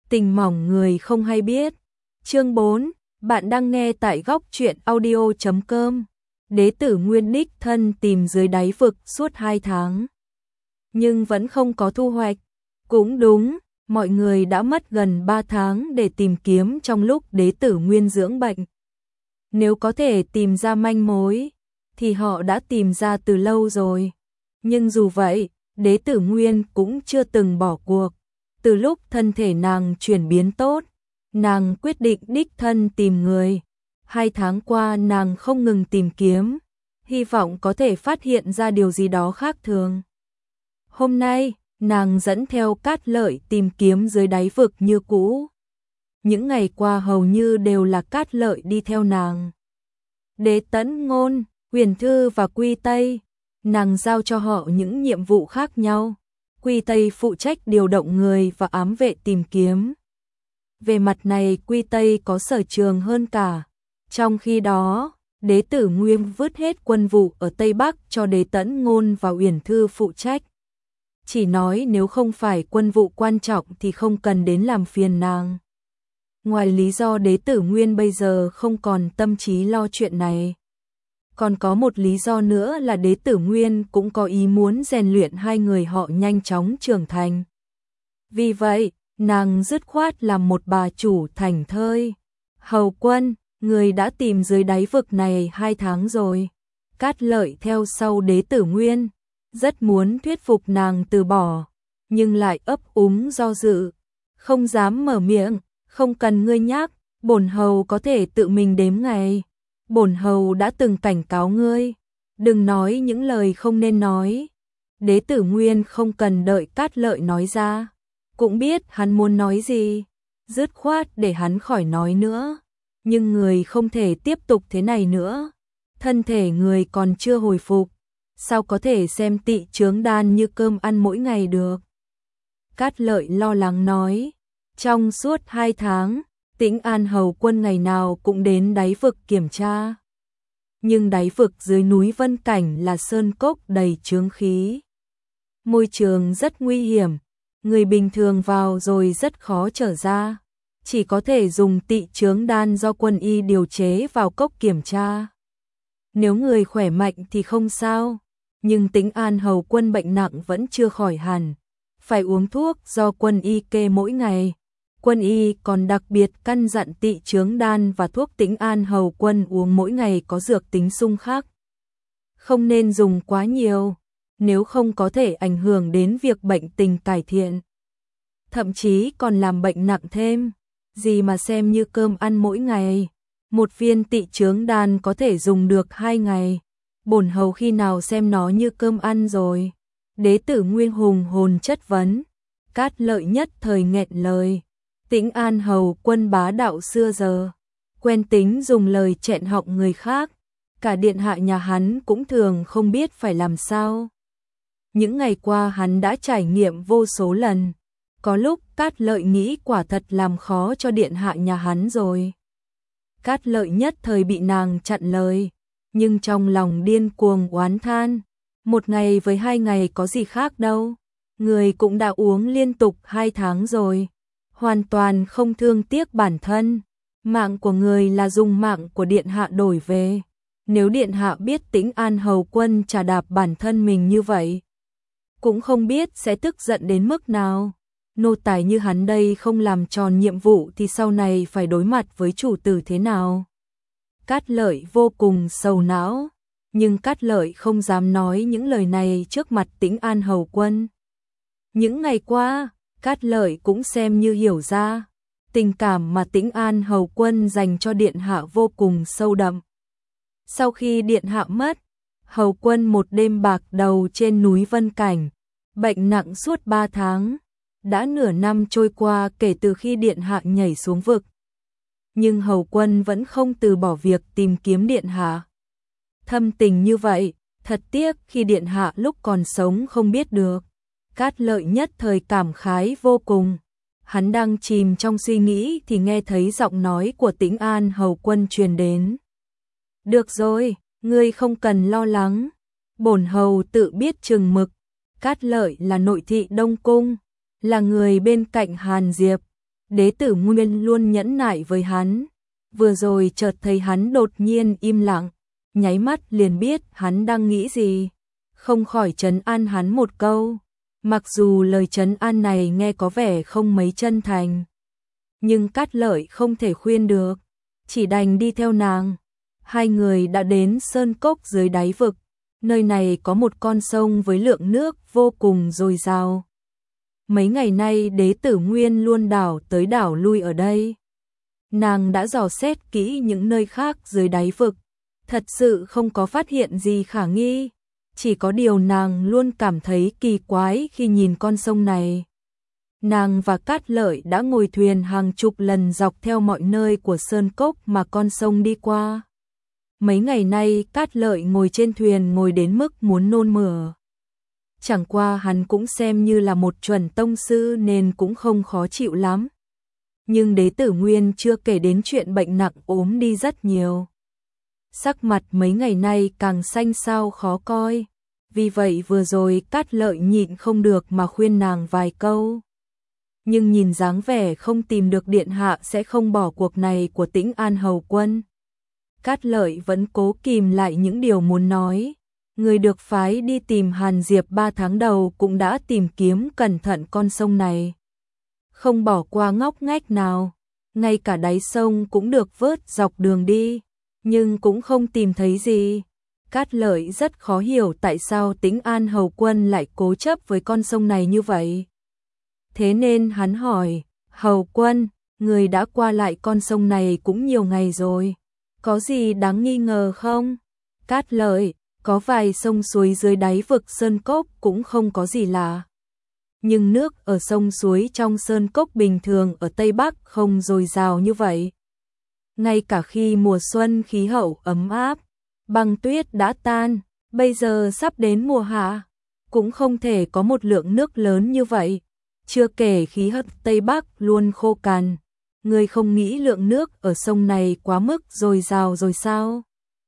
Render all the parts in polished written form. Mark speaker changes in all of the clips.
Speaker 1: Tình mỏng người không hay biết. Chương 4, bạn đang nghe tại góc truyện audio.com. Đế tử Nguyên đích thân tìm dưới đáy vực suốt 2 tháng. Nhưng vẫn không có thu hoạch. Cũng đúng, mọi người đã mất gần 3 tháng để tìm kiếm trong lúc đế tử Nguyên dưỡng bệnh. Nếu có thể tìm ra manh mối, thì họ đã tìm ra từ lâu rồi. Nhưng dù vậy, đế tử Nguyên cũng chưa từng bỏ cuộc. Từ lúc thân thể nàng chuyển biến tốt, nàng quyết định đích thân tìm người. 2 tháng qua nàng không ngừng tìm kiếm, hy vọng có thể phát hiện ra điều gì đó khác thường. Hôm nay, nàng dẫn theo Cát Lợi tìm kiếm dưới đáy vực như cũ. Những ngày qua hầu như đều là Cát Lợi đi theo nàng. Đế Tẫn Ngôn, Huyền Thư và Quy Tây, nàng giao cho họ những nhiệm vụ khác nhau. Quy Tây phụ trách điều động người và ám vệ tìm kiếm. Về mặt này Quy Tây có sở trường hơn cả. Trong khi đó, đế tử Nguyên vứt hết quân vụ ở Tây Bắc cho Đế Tẫn Ngôn và Uyển Thư phụ trách. Chỉ nói nếu không phải quân vụ quan trọng thì không cần đến làm phiền nàng. Ngoài lý do đế tử Nguyên bây giờ không còn tâm trí lo chuyện này, còn có một lý do nữa là đế tử Nguyên cũng có ý muốn rèn luyện hai người họ nhanh chóng trưởng thành. Vì vậy, nàng dứt khoát làm một bà chủ thảnh thơi. Hầu quân, người đã tìm dưới đáy vực này 2 tháng rồi. Cát Lợi theo sau đế tử Nguyên, rất muốn thuyết phục nàng từ bỏ, nhưng lại ấp úng do dự, không dám mở miệng. Không cần ngươi nhắc, bổn hầu có thể tự mình đếm ngày. Bổn hầu đã từng cảnh cáo ngươi, đừng nói những lời không nên nói. Đế tử Nguyên không cần đợi Cát Lợi nói ra, cũng biết hắn muốn nói gì, dứt khoát để hắn khỏi nói nữa. Nhưng người không thể tiếp tục thế này nữa, thân thể người còn chưa hồi phục, sao có thể xem tị chướng đan như cơm ăn mỗi ngày được. Cát Lợi lo lắng nói, trong suốt 2 tháng, Tĩnh An hầu quân ngày nào cũng đến đáy vực kiểm tra. Nhưng đáy vực dưới núi Vân Cảnh là sơn cốc đầy chướng khí. Môi trường rất nguy hiểm, người bình thường vào rồi rất khó trở ra. Chỉ có thể dùng tị chướng đan do quân y điều chế vào cốc kiểm tra. Nếu người khỏe mạnh thì không sao, nhưng Tĩnh An hầu quân bệnh nặng vẫn chưa khỏi hẳn, phải uống thuốc do quân y kê mỗi ngày. Quân y còn đặc biệt căn dặn tị chướng đan và thuốc Tĩnh An hầu quân uống mỗi ngày có dược tính xung khắc. Không nên dùng quá nhiều, nếu không có thể ảnh hưởng đến việc bệnh tình cải thiện. Thậm chí còn làm bệnh nặng thêm, gì mà xem như cơm ăn mỗi ngày. Một viên tị chướng đan có thể dùng được 2 ngày, bổn hầu khi nào xem nó như cơm ăn rồi. Đế tử Nguyên hùng hồn chất vấn, Cát Lợi nhất thời nghẹn lời. Tĩnh An hầu quân bá đạo xưa giờ, quen tính dùng lời chẹn họng người khác, cả điện hạ nhà hắn cũng thường không biết phải làm sao. Những ngày qua hắn đã trải nghiệm vô số lần, có lúc Cát Lợi nghĩ quả thật làm khó cho điện hạ nhà hắn rồi. Cát Lợi nhất thời bị nàng chặn lời, nhưng trong lòng điên cuồng oán than, 1 ngày với 2 ngày có gì khác đâu, người cũng đã uống liên tục 2 tháng rồi. Hoàn toàn không thương tiếc bản thân, mạng của người là dùng mạng của điện hạ đổi về. Nếu điện hạ biết Tĩnh An hầu quân trà đạp bản thân mình như vậy, cũng không biết sẽ tức giận đến mức nào. Nô tài như hắn đây không làm tròn nhiệm vụ thì sau này phải đối mặt với chủ tử thế nào? Cát Lợi vô cùng sầu não, nhưng Cát Lợi không dám nói những lời này trước mặt Tĩnh An hầu quân. Những ngày qua, Cát Lợi cũng xem như hiểu ra, tình cảm mà Tĩnh An hầu quân dành cho điện hạ vô cùng sâu đậm. Sau khi điện hạ mất, hầu quân một đêm bạc đầu trên núi Vân Cảnh, bệnh nặng suốt 3 tháng, đã nửa năm trôi qua kể từ khi điện hạ nhảy xuống vực. Nhưng hầu quân vẫn không từ bỏ việc tìm kiếm điện hạ. Thâm tình như vậy, thật tiếc khi điện hạ lúc còn sống không biết được. Cát Lợi nhất thời cảm khái vô cùng. Hắn đang chìm trong suy nghĩ thì nghe thấy giọng nói của Tĩnh An hầu quân truyền đến. Được rồi, ngươi không cần lo lắng. Bổn hầu tự biết chừng mực. Cát Lợi là nội thị Đông Cung, là người bên cạnh Hàn Diệp. Đế tử Nguyên luôn nhẫn nại với hắn, vừa rồi chợt thấy hắn đột nhiên im lặng, nháy mắt liền biết hắn đang nghĩ gì, không khỏi trấn an hắn một câu. Mặc dù lời trấn an này nghe có vẻ không mấy chân thành, nhưng Cát Lợi không thể khuyên được, chỉ đành đi theo nàng. Hai người đã đến sơn cốc dưới đáy vực, nơi này có một con sông với lượng nước vô cùng dồi dào. Mấy ngày nay Đế tử Nguyên luôn đảo tới đảo lui ở đây. Nàng đã dò xét kỹ những nơi khác dưới đáy vực, thật sự không có phát hiện gì khả nghi. Chỉ có điều nàng luôn cảm thấy kỳ quái khi nhìn con sông này. Nàng và Cát Lợi đã ngồi thuyền hàng chục lần dọc theo mọi nơi của sơn cốc mà con sông đi qua. Mấy ngày nay Cát Lợi ngồi trên thuyền ngồi đến mức muốn nôn mửa. Chẳng qua hắn cũng xem như là một chuẩn tông sư nên cũng không khó chịu lắm. Nhưng Đế tử Nguyên chưa kể đến chuyện bệnh nặng ốm đi rất nhiều. Sắc mặt mấy ngày nay càng xanh xao khó coi. Vì vậy vừa rồi Cát Lợi nhịn không được mà khuyên nàng vài câu. Nhưng nhìn dáng vẻ không tìm được điện hạ sẽ không bỏ cuộc này của Tĩnh An hầu quân. Cát Lợi vẫn cố kìm lại những điều muốn nói. Người được phái đi tìm Hàn Diệp 3 tháng đầu cũng đã tìm kiếm cẩn thận con sông này. Không bỏ qua ngóc ngách nào. Ngay cả đáy sông cũng được vớt dọc đường đi. Nhưng cũng không tìm thấy gì. Cát Lợi rất khó hiểu tại sao Tĩnh An hầu quân lại cố chấp với con sông này như vậy. Thế nên hắn hỏi, hầu quân, người đã qua lại con sông này cũng nhiều ngày rồi. Có gì đáng nghi ngờ không? Cát Lợi, có vài sông suối dưới đáy vực sơn cốc cũng không có gì lạ. Nhưng nước ở sông suối trong sơn cốc bình thường ở Tây Bắc không dồi dào như vậy. Ngay cả khi mùa xuân khí hậu ấm áp, băng tuyết đã tan, bây giờ sắp đến mùa hạ, cũng không thể có một lượng nước lớn như vậy. Chưa kể khí hậu Tây Bắc luôn khô cằn, người không nghĩ lượng nước ở sông này quá mức dồi dào rồi sao?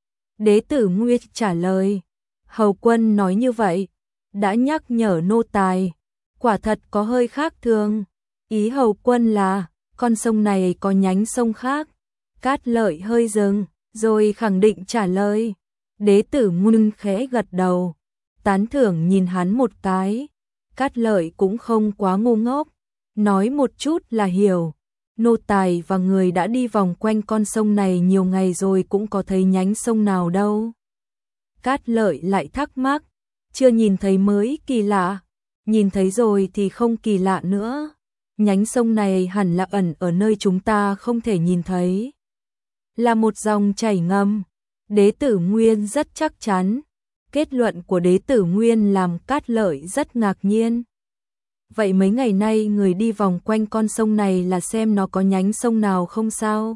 Speaker 1: Đế tử Nguyên trả lời, hầu quân nói như vậy, đã nhắc nhở nô tài, quả thật có hơi khác thường. Ý hầu quân là, con sông này có nhánh sông khác. Cát Lợi hơi dừng, rồi khẳng định trả lời. Đế tử Nguyên khẽ gật đầu, tán thưởng nhìn hắn một cái. Cát Lợi cũng không quá ngu ngốc, nói một chút là hiểu. Nô tài và người đã đi vòng quanh con sông này nhiều ngày rồi cũng có thấy nhánh sông nào đâu. Cát Lợi lại thắc mắc, chưa nhìn thấy mới kỳ lạ, nhìn thấy rồi thì không kỳ lạ nữa. Nhánh sông này hẳn là ẩn ở nơi chúng ta không thể nhìn thấy. Là một dòng chảy ngầm. Đế tử Nguyên rất chắc chắn. Kết luận của Đế tử Nguyên làm Cát Lợi rất ngạc nhiên. Vậy mấy ngày nay người đi vòng quanh con sông này là xem nó có nhánh sông nào không sao?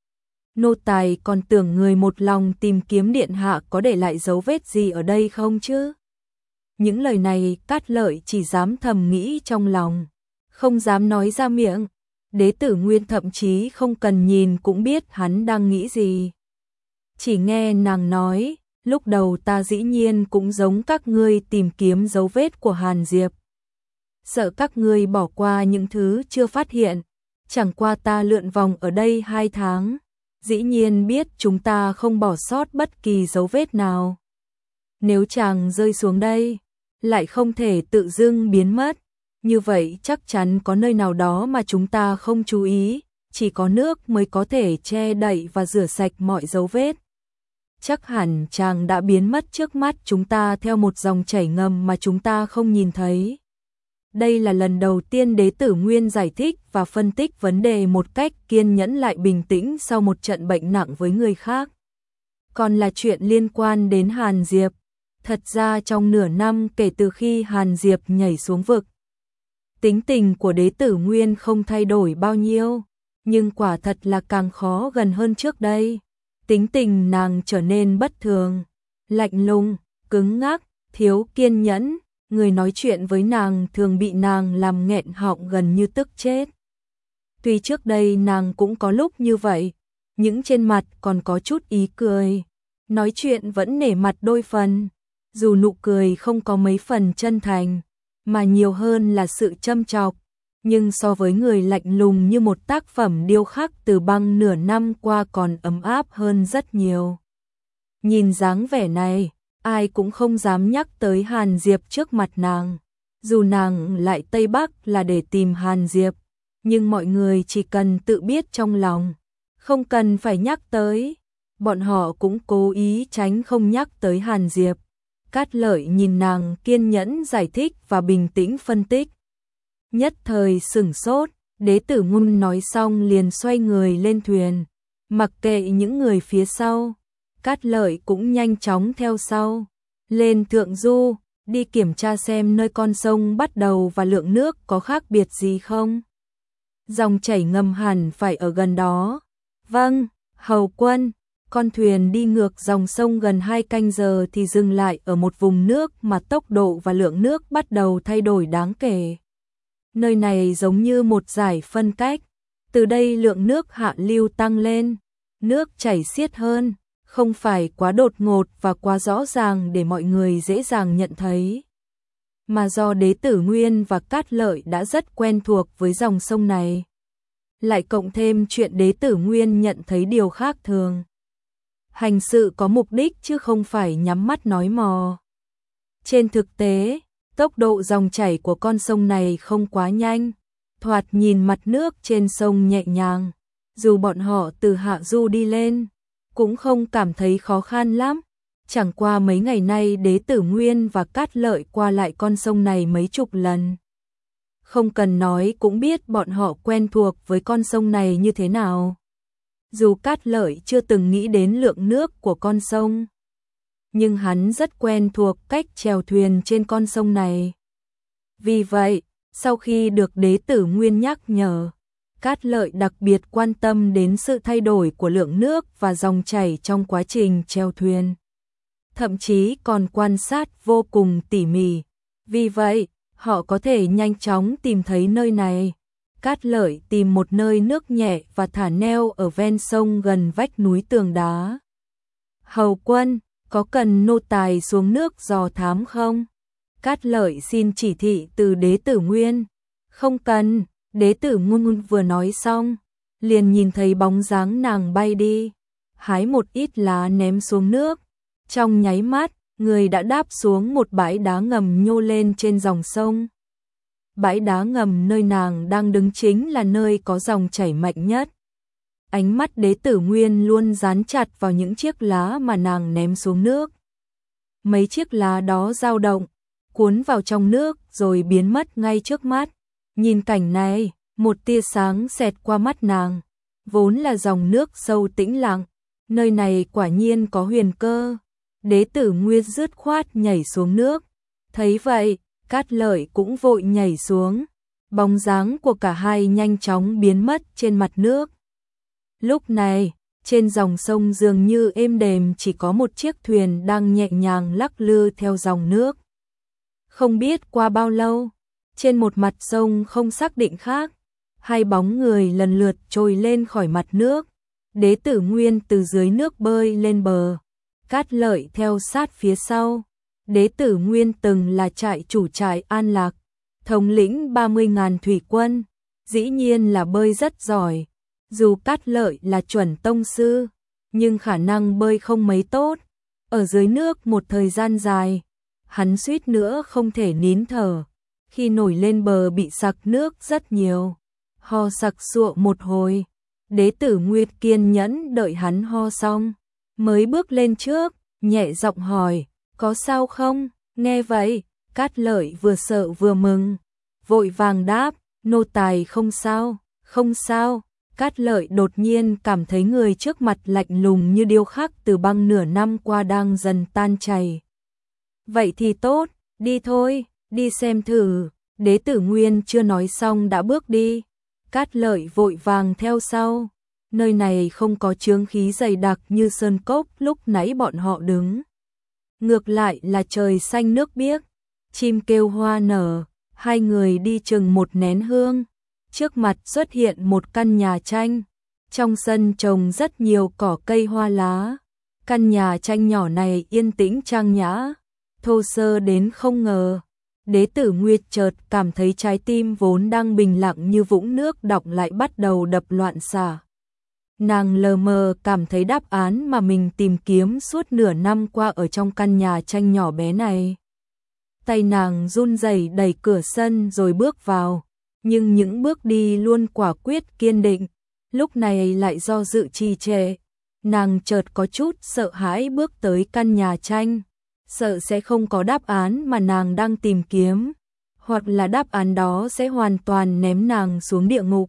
Speaker 1: Nô tài còn tưởng người một lòng tìm kiếm điện hạ có để lại dấu vết gì ở đây không chứ? Những lời này Cát Lợi chỉ dám thầm nghĩ trong lòng, không dám nói ra miệng. Đế tử Nguyên thậm chí không cần nhìn cũng biết hắn đang nghĩ gì. Chỉ nghe nàng nói, lúc đầu ta dĩ nhiên cũng giống các ngươi tìm kiếm dấu vết của Hàn Diệp. Sợ các ngươi bỏ qua những thứ chưa phát hiện, chẳng qua ta lượn vòng ở đây 2 tháng, dĩ nhiên biết chúng ta không bỏ sót bất kỳ dấu vết nào. Nếu chàng rơi xuống đây, lại không thể tự dưng biến mất, như vậy chắc chắn có nơi nào đó mà chúng ta không chú ý, chỉ có nước mới có thể che đậy và rửa sạch mọi dấu vết. Chắc hẳn chàng đã biến mất trước mắt chúng ta theo một dòng chảy ngầm mà chúng ta không nhìn thấy. Đây là lần đầu tiên Đế tử Nguyên giải thích và phân tích vấn đề một cách kiên nhẫn lại bình tĩnh sau một trận bệnh nặng với người khác. Còn là chuyện liên quan đến Hàn Diệp. Thật ra trong nửa năm kể từ khi Hàn Diệp nhảy xuống vực, tính tình của Đế tử Nguyên không thay đổi bao nhiêu, nhưng quả thật là càng khó gần hơn trước đây. Tính tình nàng trở nên bất thường, lạnh lùng, cứng ngắc, thiếu kiên nhẫn. Người nói chuyện với nàng thường bị nàng làm nghẹn họng gần như tức chết. Tuy trước đây nàng cũng có lúc như vậy, nhưng trên mặt còn có chút ý cười. Nói chuyện vẫn nể mặt đôi phần, dù nụ cười không có mấy phần chân thành, mà nhiều hơn là sự châm chọc. nhưng so với người lạnh lùng như một tác phẩm điêu khắc từ băng nửa năm qua còn ấm áp hơn rất nhiều. Nhìn dáng vẻ này, ai cũng không dám nhắc tới Hàn Diệp trước mặt nàng. Dù nàng lại Tây Bắc là để tìm Hàn Diệp, nhưng mọi người chỉ cần tự biết trong lòng, không cần phải nhắc tới. Bọn họ cũng cố ý tránh không nhắc tới Hàn Diệp. Cát Lợi nhìn nàng kiên nhẫn giải thích và bình tĩnh phân tích. Nhất thời sửng sốt, Đế Tử Ngôn nói xong liền xoay người lên thuyền, mặc kệ những người phía sau. Cát Lợi cũng nhanh chóng theo sau, lên thượng du, đi kiểm tra xem nơi con sông bắt đầu và lượng nước có khác biệt gì không. Dòng chảy ngầm hẳn phải ở gần đó. Vâng, hầu quân. Con thuyền đi ngược dòng sông gần 2 canh giờ thì dừng lại ở một vùng nước mà tốc độ và lượng nước bắt đầu thay đổi đáng kể. Nơi này giống như một dải phân cách, từ đây lượng nước hạ lưu tăng lên, nước chảy xiết hơn, không phải quá đột ngột và quá rõ ràng để mọi người dễ dàng nhận thấy. Mà do Đế Tử Nguyên và Cát Lợi đã rất quen thuộc với dòng sông này. Lại cộng thêm chuyện Đế Tử Nguyên nhận thấy điều khác thường. Hành sự có mục đích chứ không phải nhắm mắt nói mò. Trên thực tế, tốc độ dòng chảy của con sông này không quá nhanh, thoạt nhìn mặt nước trên sông nhẹ nhàng, dù bọn họ từ hạ du đi lên, cũng không cảm thấy khó khăn lắm. Chẳng qua mấy ngày nay Đế Tử Nguyên và Cát Lợi qua lại con sông này mấy chục lần. Không cần nói cũng biết bọn họ quen thuộc với con sông này như thế nào. Dù Cát Lợi chưa từng nghĩ đến lượng nước của con sông, nhưng hắn rất quen thuộc cách chèo thuyền trên con sông này. Vì vậy, sau khi được Đế Tử Nguyên nhắc nhở, Cát Lợi đặc biệt quan tâm đến sự thay đổi của lượng nước và dòng chảy trong quá trình chèo thuyền. Thậm chí còn quan sát vô cùng tỉ mỉ. Vì vậy, họ có thể nhanh chóng tìm thấy nơi này. Cát Lợi tìm một nơi nước nhẹ và thả neo ở ven sông gần vách núi tường đá. Hầu quân, có cần nô tài xuống nước dò thám không? Cát Lợi xin chỉ thị từ Đế Tử Nguyên. Không cần, Đế Tử Nguyên vừa nói xong, liền nhìn thấy bóng dáng nàng bay đi, hái một ít lá ném xuống nước. Trong nháy mắt, người đã đáp xuống một bãi đá ngầm nhô lên trên dòng sông. Bãi đá ngầm nơi nàng đang đứng chính là nơi có dòng chảy mạnh nhất. Ánh mắt Đế Tử Nguyên luôn dán chặt vào những chiếc lá mà nàng ném xuống nước. Mấy chiếc lá đó dao động, cuốn vào trong nước rồi biến mất ngay trước mắt. Nhìn cảnh này, một tia sáng xẹt qua mắt nàng. Vốn là dòng nước sâu tĩnh lặng, nơi này quả nhiên có huyền cơ. Đế Tử Nguyên dứt khoát nhảy xuống nước. Thấy vậy, Cát Lợi cũng vội nhảy xuống. Bóng dáng của cả hai nhanh chóng biến mất trên mặt nước. Lúc này, trên dòng sông dường như êm đềm chỉ có một chiếc thuyền đang nhẹ nhàng lắc lư theo dòng nước. Không biết qua bao lâu, trên một mặt sông không xác định khác, hai bóng người lần lượt trồi lên khỏi mặt nước. Đế Tử Nguyên từ dưới nước bơi lên bờ, Cát Lợi theo sát phía sau. Đế Tử Nguyên từng là trại chủ trại An Lạc, thống lĩnh 30.000 thủy quân, dĩ nhiên là bơi rất giỏi. Dù Cát Lợi là chuẩn tông sư, nhưng khả năng bơi không mấy tốt. Ở dưới nước một thời gian dài, hắn suýt nữa không thể nín thở. Khi nổi lên bờ bị sặc nước rất nhiều, ho sặc sụa một hồi. Đế Tử Nguyên kiên nhẫn đợi hắn ho xong, mới bước lên trước, nhẹ giọng hỏi, có sao không? Nghe vậy, Cát Lợi vừa sợ vừa mừng, vội vàng đáp, nô tài không sao, không sao. Cát Lợi đột nhiên cảm thấy người trước mặt lạnh lùng như điêu khắc từ băng nửa năm qua đang dần tan chảy. Vậy thì tốt, đi thôi, đi xem thử. Đế Tử Nguyên chưa nói xong đã bước đi. Cát Lợi vội vàng theo sau. Nơi này không có chướng khí dày đặc như sơn cốc lúc nãy bọn họ đứng. Ngược lại là trời xanh nước biếc, chim kêu hoa nở. Hai người đi chừng một nén hương. Trước mặt xuất hiện một căn nhà tranh. Trong sân trồng rất nhiều cỏ cây hoa lá. Căn nhà tranh nhỏ này yên tĩnh trang nhã, thô sơ đến không ngờ. Đế tử Nguyệt chợt cảm thấy trái tim vốn đang bình lặng như vũng nước đọng lại bắt đầu đập loạn xạ. Nàng lờ mờ cảm thấy đáp án mà mình tìm kiếm suốt nửa năm qua ở trong căn nhà tranh nhỏ bé này. Tay nàng run rẩy đẩy cửa sân rồi bước vào, nhưng những bước đi luôn quả quyết kiên định, lúc này lại do dự trì trệ. Nàng chợt có chút sợ hãi bước tới căn nhà tranh, sợ sẽ không có đáp án mà nàng đang tìm kiếm, hoặc là đáp án đó sẽ hoàn toàn ném nàng xuống địa ngục.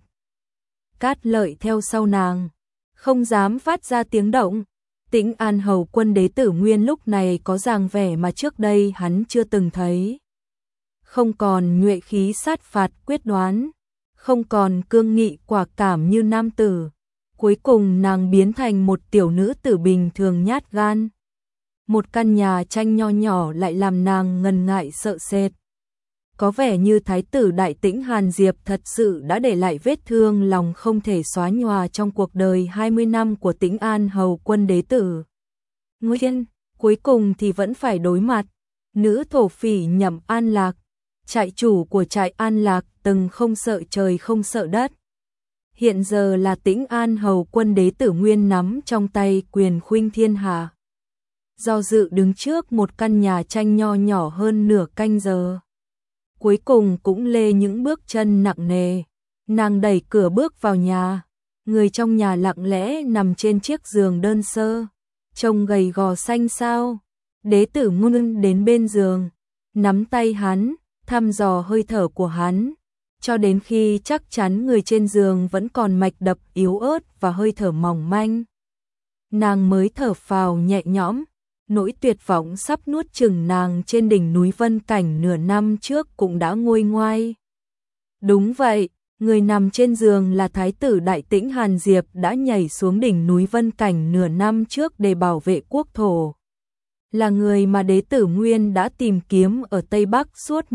Speaker 1: Cát Lợi theo sau nàng, không dám phát ra tiếng động. Tĩnh An Hầu Quân Đế Tử Nguyên lúc này có dáng vẻ mà trước đây hắn chưa từng thấy. Không còn nhuệ khí sát phạt quyết đoán, không còn cương nghị quả cảm như nam tử. Cuối cùng nàng biến thành một tiểu nữ tử bình thường nhát gan. Một căn nhà tranh nho nhỏ lại làm nàng ngần ngại sợ sệt. Có vẻ như thái tử Đại Tĩnh Hàn Diệp thật sự đã để lại vết thương lòng không thể xóa nhòa trong cuộc đời 20 năm của Tĩnh An Hầu Quân Đế Tử Nguyên. Cuối cùng thì vẫn phải đối mặt. Nữ thổ phỉ Nhậm An Lạc, trại chủ của trại An Lạc từng không sợ trời không sợ đất. Hiện giờ là Tĩnh An Hầu Quân Đế Tử Nguyên nắm trong tay quyền khuynh thiên hạ. Do dự đứng trước một căn nhà tranh nho nhỏ hơn nửa canh giờ. Cuối cùng cũng lê những bước chân nặng nề. Nàng đẩy cửa bước vào nhà. Người trong nhà lặng lẽ nằm trên chiếc giường đơn sơ, trông gầy gò xanh xao. Đế Tử Nguyên đến bên giường, nắm tay hắn, thăm dò hơi thở của hắn, cho đến khi chắc chắn người trên giường vẫn còn mạch đập yếu ớt và hơi thở mỏng manh. Nàng mới thở phào nhẹ nhõm. Nỗi tuyệt vọng sắp nuốt chửng nàng trên đỉnh núi Vân Cảnh nửa năm trước cũng đã nguôi ngoai. Đúng vậy, người nằm trên giường là thái tử Đại Tĩnh Hàn Diệp đã nhảy xuống đỉnh núi Vân Cảnh nửa năm trước để bảo vệ quốc thổ. Là người mà Đế Tử Nguyên đã tìm kiếm ở Tây Bắc suốt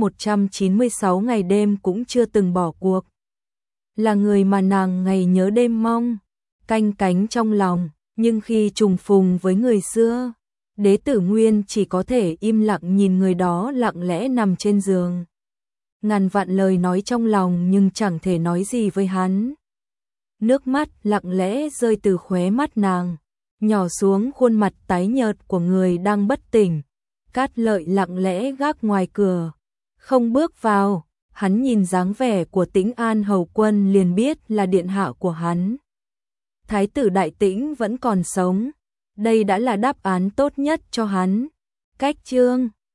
Speaker 1: 196 ngày đêm cũng chưa từng bỏ cuộc. Là người mà nàng ngày nhớ đêm mong, canh cánh trong lòng, nhưng khi trùng phùng với người xưa, Đế Tử Nguyên chỉ có thể im lặng nhìn người đó lặng lẽ nằm trên giường. Ngàn vạn lời nói trong lòng nhưng chẳng thể nói gì với hắn. Nước mắt lặng lẽ rơi từ khóe mắt nàng, nhỏ xuống khuôn mặt tái nhợt của người đang bất tỉnh. Cát Lợi lặng lẽ gác ngoài cửa, không bước vào. Hắn nhìn dáng vẻ của Tĩnh An Hầu Quân liền biết là điện hạ của hắn. Thái tử Đại Tĩnh vẫn còn sống. Đây đã là đáp án tốt nhất cho hắn. Cách chương